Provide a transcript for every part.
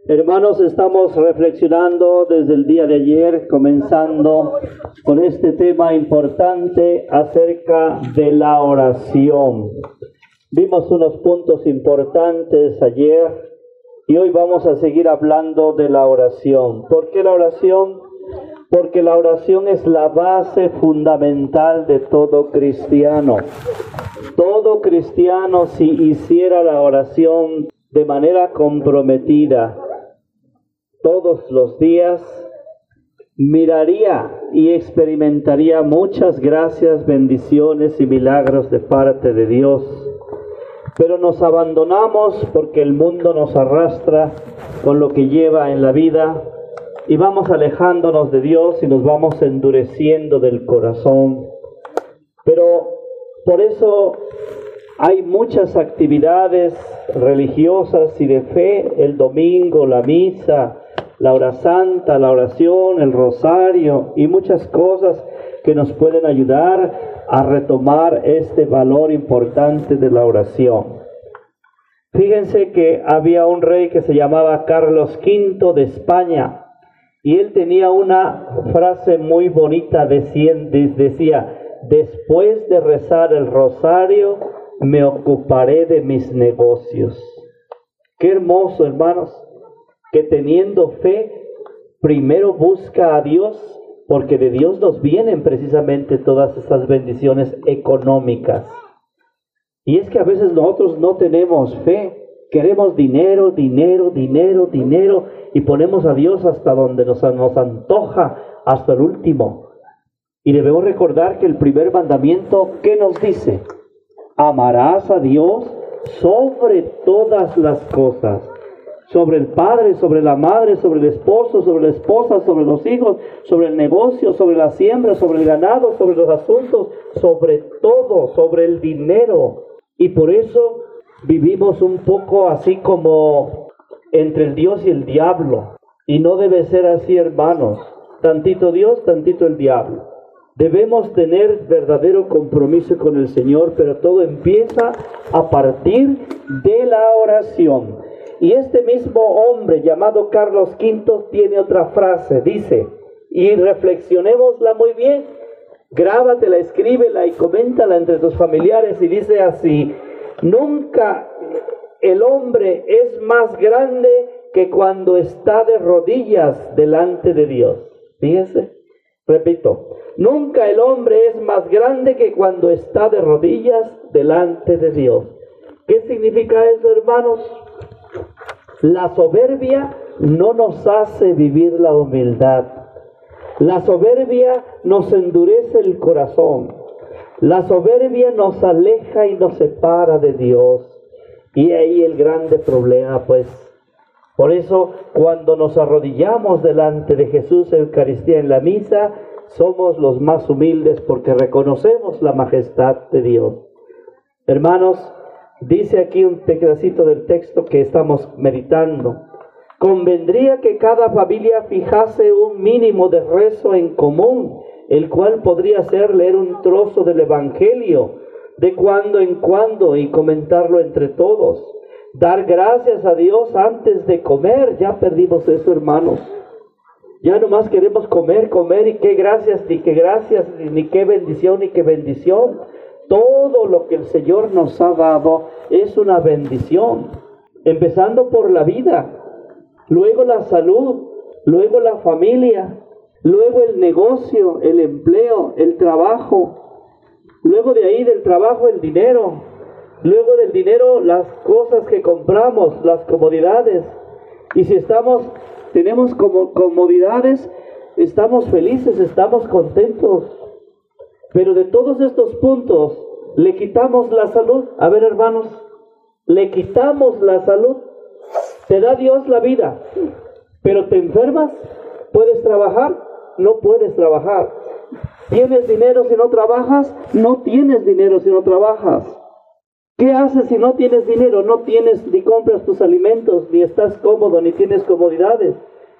Hermanos, estamos reflexionando desde el día de ayer, comenzando con este tema importante acerca de la oración. Vimos unos puntos importantes ayer y hoy vamos a seguir hablando de la oración. ¿Por qué la oración? Porque la oración es la base fundamental de todo cristiano. Todo cristiano, si hiciera la oración de manera comprometida todos los días, miraría y experimentaría muchas gracias, bendiciones y milagros de parte de Dios. Pero nos abandonamos porque el mundo nos arrastra con lo que lleva en la vida y vamos alejándonos de Dios y nos vamos endureciendo del corazón. Pero por eso hay muchas actividades religiosas y de fe, el domingo, la misa, la hora santa, la oración, el rosario y muchas cosas que nos pueden ayudar a retomar este valor importante de la oración. Fíjense que había un rey que se llamaba Carlos V de España y él tenía una frase muy bonita, decía, después de rezar el rosario me ocuparé de mis negocios. Qué hermoso, hermanos, que teniendo fe, primero busca a Dios, porque de Dios nos vienen precisamente todas estas bendiciones económicas. Y es que a veces nosotros no tenemos fe, queremos dinero, y ponemos a Dios hasta donde nos antoja, hasta el último. Y debemos recordar que el primer mandamiento, ¿qué nos dice? Amarás a Dios sobre todas las cosas. Sobre el padre, sobre la madre, sobre el esposo, sobre la esposa, sobre los hijos, sobre el negocio, sobre la siembra, sobre el ganado, sobre los asuntos, sobre todo, sobre el dinero. Y por eso vivimos un poco así como entre el Dios y el diablo. Y no debe ser así, hermanos. Tantito Dios, tantito el diablo. Debemos tener verdadero compromiso con el Señor, pero todo empieza a partir de la oración. Y este mismo hombre llamado Carlos V tiene otra frase, dice, y reflexionémosla muy bien, grábatela, escríbela y coméntala entre tus familiares, y dice así: nunca el hombre es más grande que cuando está de rodillas delante de Dios. Fíjense, repito, nunca el hombre es más grande que cuando está de rodillas delante de Dios. ¿Qué significa eso, hermanos? La soberbia no nos hace vivir la humildad. La soberbia nos endurece el corazón. La soberbia nos aleja y nos separa de Dios. Y ahí el grande problema, pues. Por eso, cuando nos arrodillamos delante de Jesús en Eucaristía en la misa, somos los más humildes porque reconocemos la majestad de Dios. Hermanos, dice aquí un pedacito del texto que estamos meditando. Convendría que cada familia fijase un mínimo de rezo en común, el cual podría ser leer un trozo del Evangelio de cuando en cuando y comentarlo entre todos. Dar gracias a Dios antes de comer. Ya perdimos eso, hermanos. Ya nomás queremos comer y qué gracias, ni qué bendición. Todo lo que el Señor nos ha dado es una bendición, empezando por la vida, luego la salud, luego la familia, luego el negocio, el empleo, el trabajo, luego de ahí del trabajo el dinero, luego del dinero las cosas que compramos, las comodidades. Y si tenemos comodidades, estamos felices, estamos contentos. Pero de todos estos puntos, le quitamos la salud. A ver, hermanos, le quitamos la salud. Te da Dios la vida, pero te enfermas. ¿Puedes trabajar? No puedes trabajar. ¿Tienes dinero si no trabajas? No tienes dinero si no trabajas. ¿Qué haces si no tienes dinero? No tienes ni compras tus alimentos, ni estás cómodo, ni tienes comodidades.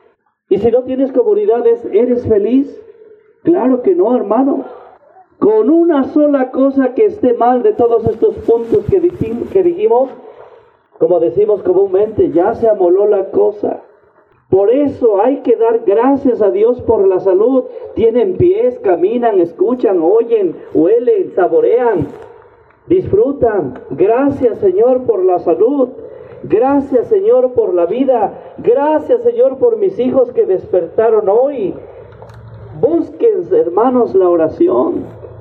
Y si no tienes comodidades, ¿eres feliz? Claro que no, hermano. Con una sola cosa que esté mal de todos estos puntos que dijimos, como decimos comúnmente, ya se amoló la cosa. Por eso hay que dar gracias a Dios por la salud. Tienen pies, caminan, escuchan, oyen, huelen, saborean, disfrutan. Gracias, Señor, por la salud. Gracias, Señor, por la vida. Gracias, Señor, por mis hijos que despertaron hoy. Busquen, hermanos, la oración.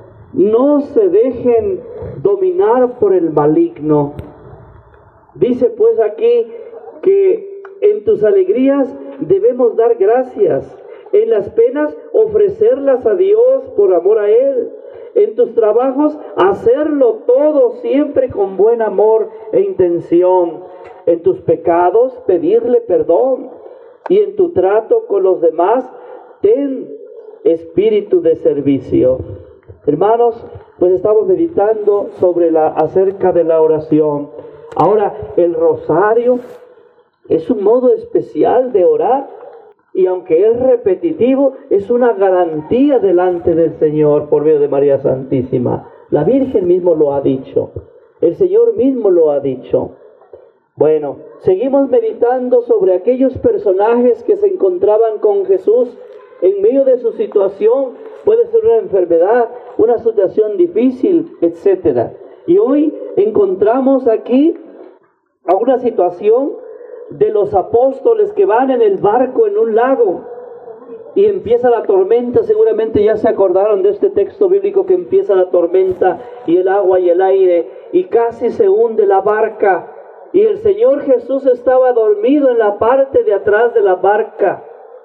No se dejen dominar por el maligno. Dice pues aquí que en tus alegrías debemos dar gracias. En las penas ofrecerlas a Dios por amor a Él. En tus trabajos hacerlo todo siempre con buen amor e intención. En tus pecados pedirle perdón. Y en tu trato con los demás ten espíritu de servicio. Hermanos, pues estamos meditando acerca de la oración. Ahora, el rosario es un modo especial de orar, y aunque es repetitivo, es una garantía delante del Señor por medio de María Santísima. La Virgen mismo lo ha dicho, el Señor mismo lo ha dicho. Bueno, seguimos meditando sobre aquellos personajes que se encontraban con Jesús en medio de su situación. Puede ser una enfermedad, una situación difícil, etc. Y hoy encontramos aquí a una situación de los apóstoles que van en el barco en un lago y empieza la tormenta. Seguramente ya se acordaron de este texto bíblico, que empieza la tormenta y el agua y el aire y casi se hunde la barca, y el Señor Jesús estaba dormido en la parte de atrás de la barca,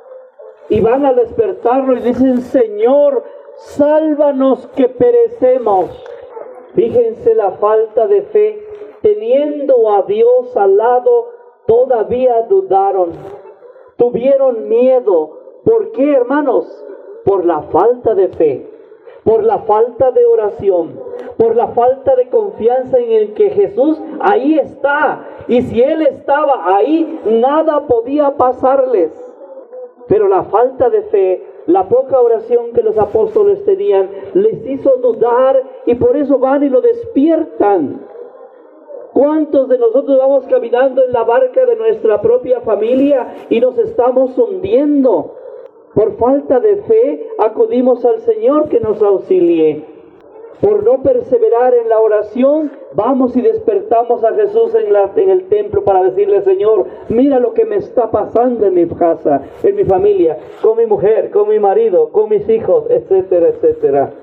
y van a despertarlo y dicen: Señor, sálvanos que perecemos. Fíjense la falta de fe. Teniendo a Dios al lado, todavía dudaron, tuvieron miedo. ¿Por qué, hermanos? Por la falta de fe, por la falta de oración, por la falta de confianza en el que Jesús ahí está. Y si Él estaba ahí, nada podía pasarles. Pero la falta de fe, la poca oración que los apóstoles tenían, les hizo dudar, y por eso van y lo despiertan. ¿Cuántos de nosotros vamos caminando en la barca de nuestra propia familia y nos estamos hundiendo? Por falta de fe acudimos al Señor que nos auxilie. Por no perseverar en la oración, vamos y despertamos a Jesús en el templo para decirle: Señor, mira lo que me está pasando en mi casa, en mi familia, con mi mujer, con mi marido, con mis hijos, etcétera, etcétera.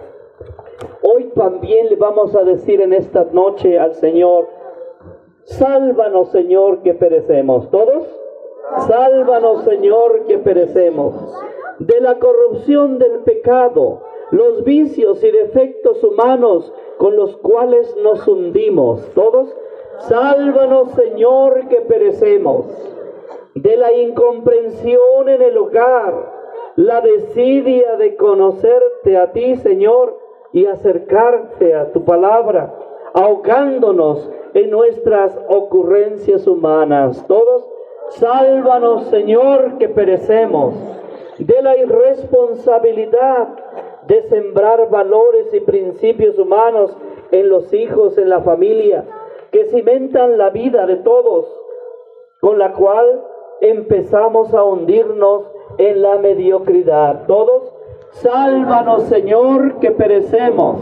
Hoy también le vamos a decir en esta noche al Señor: sálvanos, Señor, que perecemos. ¿Todos? Sálvanos, Señor, que perecemos. De la corrupción del pecado, los vicios y defectos humanos con los cuales nos hundimos. ¿Todos? Sálvanos, Señor, que perecemos. De la incomprensión en el hogar, la desidia de conocerte a ti, Señor, y acercarte a tu palabra, ahogándonos en nuestras ocurrencias humanas. Todos, sálvanos, Señor, que perecemos. De la irresponsabilidad de sembrar valores y principios humanos en los hijos, en la familia, que cimentan la vida de todos, con la cual empezamos a hundirnos en la mediocridad. Todos, sálvanos, Señor, que perecemos.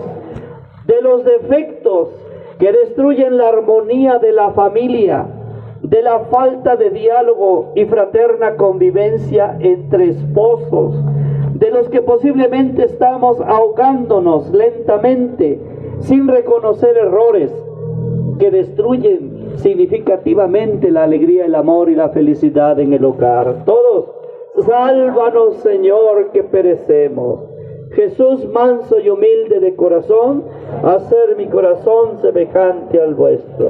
De los defectos que destruyen la armonía de la familia, de la falta de diálogo y fraterna convivencia entre esposos, de los que posiblemente estamos ahogándonos lentamente sin reconocer errores que destruyen significativamente la alegría, el amor y la felicidad en el hogar. Todos, sálvanos, Señor, que perecemos. Jesús, manso y humilde de corazón, hacer mi corazón semejante al vuestro.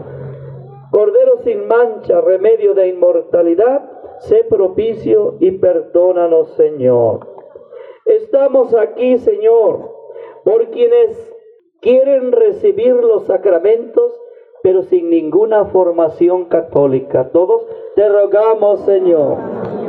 Cordero sin mancha, remedio de inmortalidad, sé propicio y perdónanos, Señor. Estamos aquí, Señor, por quienes quieren recibir los sacramentos, pero sin ninguna formación católica. Todos te rogamos, Señor.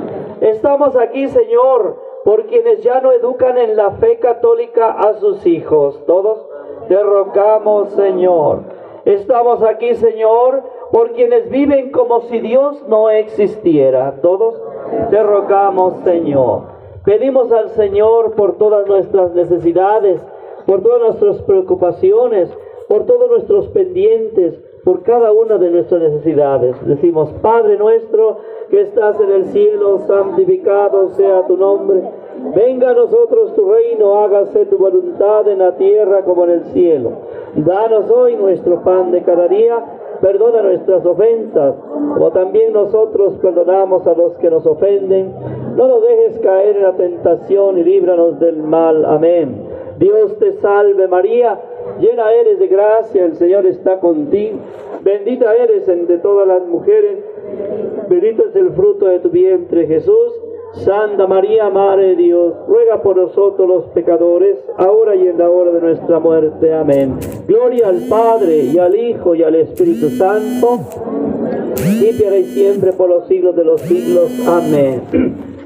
Estamos aquí, Señor, por quienes ya no educan en la fe católica a sus hijos. Todos te rogamos, Señor. Estamos aquí, Señor, por quienes viven como si Dios no existiera. Todos te rogamos, Señor. Pedimos al Señor por todas nuestras necesidades, por todas nuestras preocupaciones, por todos nuestros pendientes, por cada una de nuestras necesidades. Decimos: Padre nuestro que estás en el cielo, santificado sea tu nombre. Venga a nosotros tu reino, hágase tu voluntad en la tierra como en el cielo. Danos hoy nuestro pan de cada día. Perdona nuestras ofensas, como también nosotros perdonamos a los que nos ofenden. No nos dejes caer en la tentación y líbranos del mal. Amén. Dios te salve María, llena eres de gracia, el Señor está contigo. Bendita eres entre todas las mujeres, bendito es el fruto de tu vientre, Jesús. Santa María, Madre de Dios, ruega por nosotros los pecadores, ahora y en la hora de nuestra muerte. Amén. Gloria al Padre, y al Hijo, y al Espíritu Santo, y siempre por los siglos de los siglos. Amén.